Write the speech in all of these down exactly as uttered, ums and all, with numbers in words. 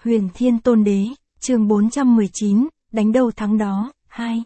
Huyền Thiên Tôn Đế, chương bốn trăm mười chín, đánh đâu thắng đó, hai.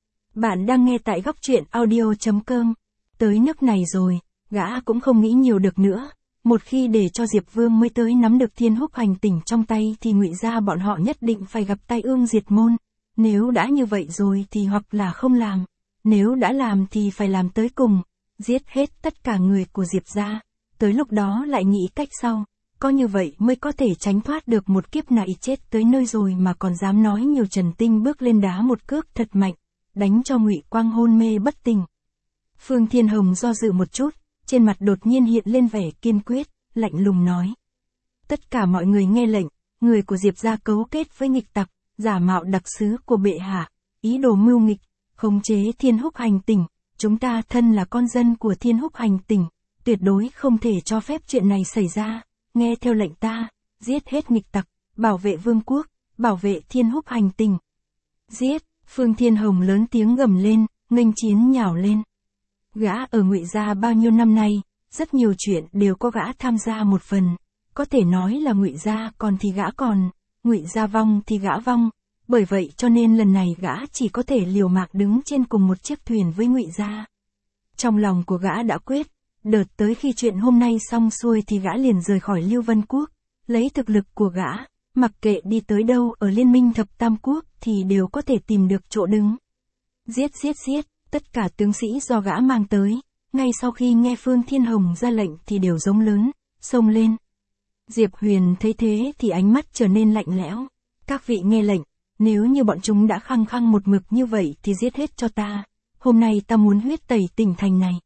Bạn đang nghe tại góc truyện audio.com. Tới nước này rồi, gã cũng không nghĩ nhiều được nữa. Một khi để cho Diệp Vương mới tới nắm được Thiên Húc hành tỉnh trong tay thì Ngụy gia bọn họ nhất định phải gặp tai ương diệt môn. Nếu đã như vậy rồi thì hoặc là không làm. Nếu đã làm thì phải làm tới cùng, giết hết tất cả người của Diệp gia. Tới lúc đó lại nghĩ cách sau. Có như vậy mới có thể tránh thoát được một kiếp này chết tới nơi rồi mà còn dám nói nhiều. Trần Tinh bước lên đá một cước thật mạnh, đánh cho Ngụy Quang hôn mê bất tỉnh. Phương Thiên Hồng do dự một chút, trên mặt đột nhiên hiện lên vẻ kiên quyết, lạnh lùng nói. Tất cả mọi người nghe lệnh, người của Diệp gia cấu kết với nghịch tặc, giả mạo đặc sứ của bệ hạ, ý đồ mưu nghịch, khống chế Thiên Húc hành tỉnh. Chúng ta thân là con dân của Thiên Húc hành tỉnh, tuyệt đối không thể cho phép chuyện này xảy ra. Nghe theo lệnh ta, giết hết nghịch tặc, bảo vệ vương quốc, bảo vệ Thiên Húc hành tỉnh. Giết, Phương Thiên Hồng lớn tiếng gầm lên, nghênh chiến nhào lên. Gã ở Ngụy gia bao nhiêu năm nay, rất nhiều chuyện đều có gã tham gia một phần. Có thể nói là Ngụy gia còn thì gã còn, Ngụy gia vong thì gã vong. Bởi vậy cho nên lần này gã chỉ có thể liều mạng đứng trên cùng một chiếc thuyền với Ngụy gia. Trong lòng của gã đã quyết, đợt tới khi chuyện hôm nay xong xuôi thì gã liền rời khỏi Lưu Vân Quốc, lấy thực lực của gã, mặc kệ đi tới đâu ở Liên minh Thập Tam Quốc thì đều có thể tìm được chỗ đứng. Giết giết giết, tất cả tướng sĩ do gã mang tới, ngay sau khi nghe Phương Thiên Hồng ra lệnh thì đều giống lớn, xông lên. Diệp Huyền thấy thế thì ánh mắt trở nên lạnh lẽo. Các vị nghe lệnh, nếu như bọn chúng đã khăng khăng một mực như vậy thì giết hết cho ta, hôm nay ta muốn huyết tẩy tỉnh thành này.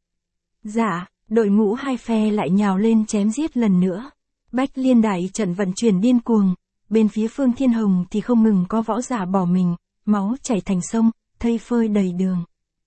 Dạ. Đội ngũ hai phe lại nhào lên chém giết lần nữa. Bách Liên đại trận vận chuyển điên cuồng, bên phía Phương Thiên Hồng thì không ngừng có võ giả bỏ mình, máu chảy thành sông, thây phơi đầy đường.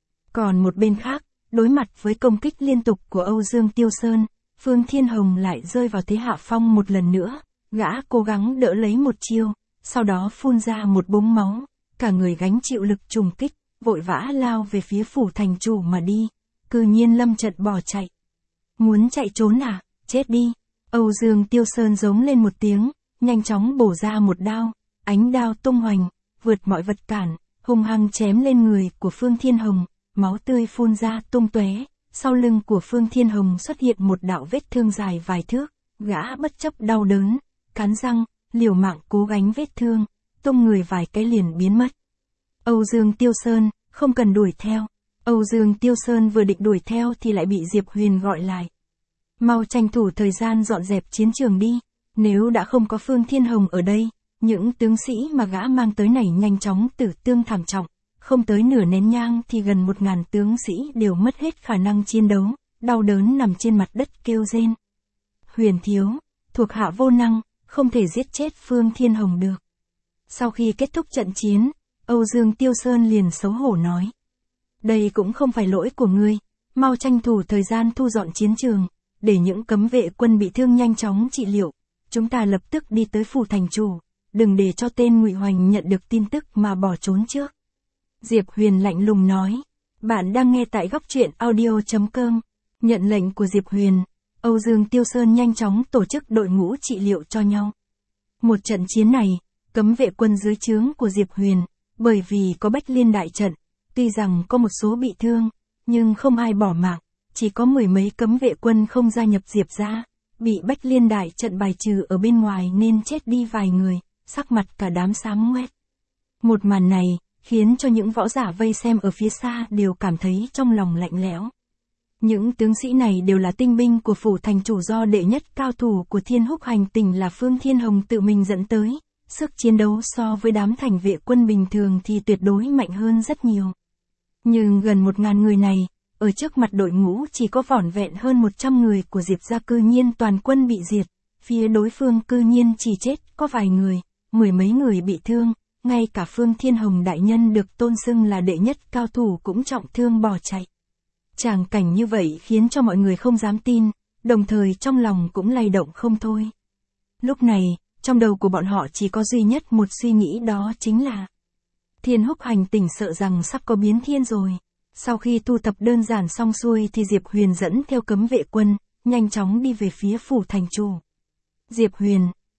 Còn một bên khác, đối mặt với công kích liên tục của Âu Dương Tiêu Sơn, Phương Thiên Hồng lại rơi vào thế hạ phong một lần nữa. Gã cố gắng đỡ lấy một chiêu, sau đó phun ra một búng máu, cả người gánh chịu lực trùng kích, vội vã lao về phía phủ thành chủ mà đi. Cư nhiên lâm trận bỏ chạy. Muốn chạy trốn à, chết đi. Âu Dương Tiêu Sơn giống lên một tiếng, nhanh chóng bổ ra một đao, ánh đao tung hoành, vượt mọi vật cản, hung hăng chém lên người của Phương Thiên Hồng, máu tươi phun ra tung tóe. Sau lưng của Phương Thiên Hồng xuất hiện một đạo vết thương dài vài thước, gã bất chấp đau đớn, cắn răng, liều mạng cố gánh vết thương, tung người vài cái liền biến mất. Âu Dương Tiêu Sơn, không cần đuổi theo. Âu Dương Tiêu Sơn vừa định đuổi theo thì lại bị Diệp Huyền gọi lại. Mau tranh thủ thời gian dọn dẹp chiến trường đi, nếu đã không có Phương Thiên Hồng ở đây, những tướng sĩ mà gã mang tới này nhanh chóng tử thương thảm trọng, không tới nửa nén nhang thì gần một ngàn tướng sĩ đều mất hết khả năng chiến đấu, đau đớn nằm trên mặt đất kêu rên. Huyền thiếu, thuộc hạ vô năng, không thể giết chết Phương Thiên Hồng được. Sau khi kết thúc trận chiến, Âu Dương Tiêu Sơn liền xấu hổ nói. Đây cũng không phải lỗi của ngươi, mau tranh thủ thời gian thu dọn chiến trường, để những cấm vệ quân bị thương nhanh chóng trị liệu. Chúng ta lập tức đi tới phủ thành chủ, đừng để cho tên Ngụy Hoành nhận được tin tức mà bỏ trốn trước. Diệp Huyền lạnh lùng nói. Bạn đang nghe tại góc truyện audio.com. Nhận lệnh của Diệp Huyền, Âu Dương Tiêu Sơn nhanh chóng tổ chức đội ngũ trị liệu cho nhau. Một trận chiến này, cấm vệ quân dưới trướng của Diệp Huyền, bởi vì có Bách Liên đại trận, tuy rằng có một số bị thương, nhưng không ai bỏ mạng, chỉ có mười mấy cấm vệ quân không gia nhập Diệp gia, bị Bách Liên đại trận bài trừ ở bên ngoài nên chết đi vài người, sắc mặt cả đám xám ngoét. Một màn này, khiến cho những võ giả vây xem ở phía xa đều cảm thấy trong lòng lạnh lẽo. Những tướng sĩ này đều là tinh binh của phủ thành chủ do đệ nhất cao thủ của Thiên Húc hành tỉnh là Phương Thiên Hồng tự mình dẫn tới, sức chiến đấu so với đám thành vệ quân bình thường thì tuyệt đối mạnh hơn rất nhiều. Nhưng gần một ngàn người này, ở trước mặt đội ngũ chỉ có vỏn vẹn hơn một trăm người của Diệp gia cư nhiên toàn quân bị diệt, phía đối phương cư nhiên chỉ chết có vài người, mười mấy người bị thương, ngay cả Phương Thiên Hồng đại nhân được tôn xưng là đệ nhất cao thủ cũng trọng thương bỏ chạy. Tràng cảnh như vậy khiến cho mọi người không dám tin, đồng thời trong lòng cũng lay động không thôi. Lúc này, trong đầu của bọn họ chỉ có duy nhất một suy nghĩ, đó chính là Thiên Húc hành tỉnh sợ rằng sắp có biến thiên rồi. Sau khi thu thập đơn giản xong xuôi thì Diệp Huyền dẫn theo cấm vệ quân, nhanh chóng đi về phía phủ thành chủ. Diệp Huyền,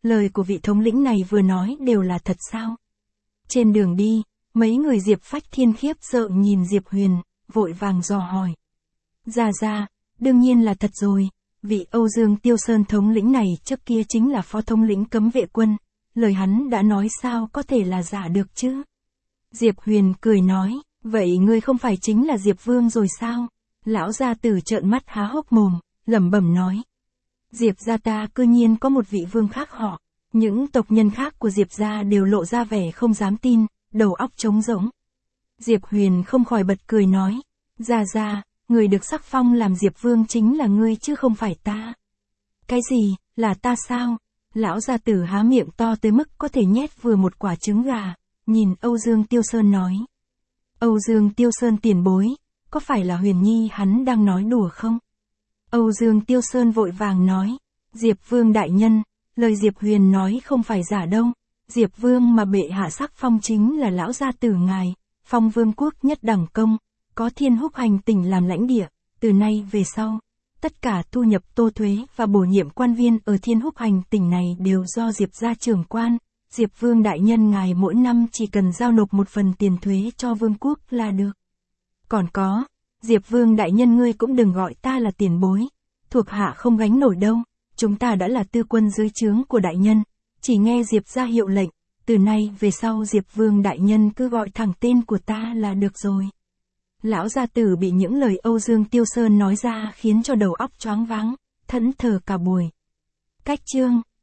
lời của vị thống lĩnh này vừa nói đều là thật sao? Trên đường đi, mấy người Diệp Phách Thiên khiếp sợ nhìn Diệp Huyền, vội vàng dò hỏi. Ra ra, đương nhiên là thật rồi, vị Âu Dương Tiêu Sơn thống lĩnh này trước kia chính là phó thống lĩnh cấm vệ quân, lời hắn đã nói sao có thể là giả được chứ? Diệp Huyền cười nói, vậy ngươi không phải chính là Diệp Vương rồi sao? Lão gia tử trợn mắt há hốc mồm, lẩm bẩm nói. Diệp gia ta cư nhiên có một vị vương khác họ, những tộc nhân khác của Diệp gia đều lộ ra vẻ không dám tin, đầu óc trống rỗng. Diệp Huyền không khỏi bật cười nói, ra ra, người được sắc phong làm Diệp Vương chính là ngươi chứ không phải ta. Cái gì, là ta sao? Lão gia tử há miệng to tới mức có thể nhét vừa một quả trứng gà, nhìn Âu Dương Tiêu Sơn nói. Âu Dương Tiêu Sơn tiền bối, có phải là Huyền Nhi hắn đang nói đùa không? Âu Dương Tiêu Sơn vội vàng nói, Diệp Vương đại nhân, lời Diệp Huyền nói không phải giả đâu, Diệp Vương mà bệ hạ sắc phong chính là lão gia tử ngài, phong vương quốc nhất đẳng công, có Thiên Húc hành tỉnh làm lãnh địa, từ nay về sau, tất cả thu nhập tô thuế và bổ nhiệm quan viên ở Thiên Húc hành tỉnh này đều do Diệp gia trưởng quan, Diệp Vương đại nhân ngài mỗi năm chỉ cần giao nộp một phần tiền thuế cho vương quốc là được. Còn có, Diệp Vương đại nhân ngươi cũng đừng gọi ta là tiền bối, thuộc hạ không gánh nổi đâu, chúng ta đã là tư quân dưới trướng của đại nhân, chỉ nghe Diệp gia hiệu lệnh, từ nay về sau Diệp Vương đại nhân cứ gọi thẳng tên của ta là được rồi. Lão gia tử bị những lời Âu Dương Tiêu Sơn nói ra khiến cho đầu óc choáng váng, thẫn thờ cả buổi. Cách chương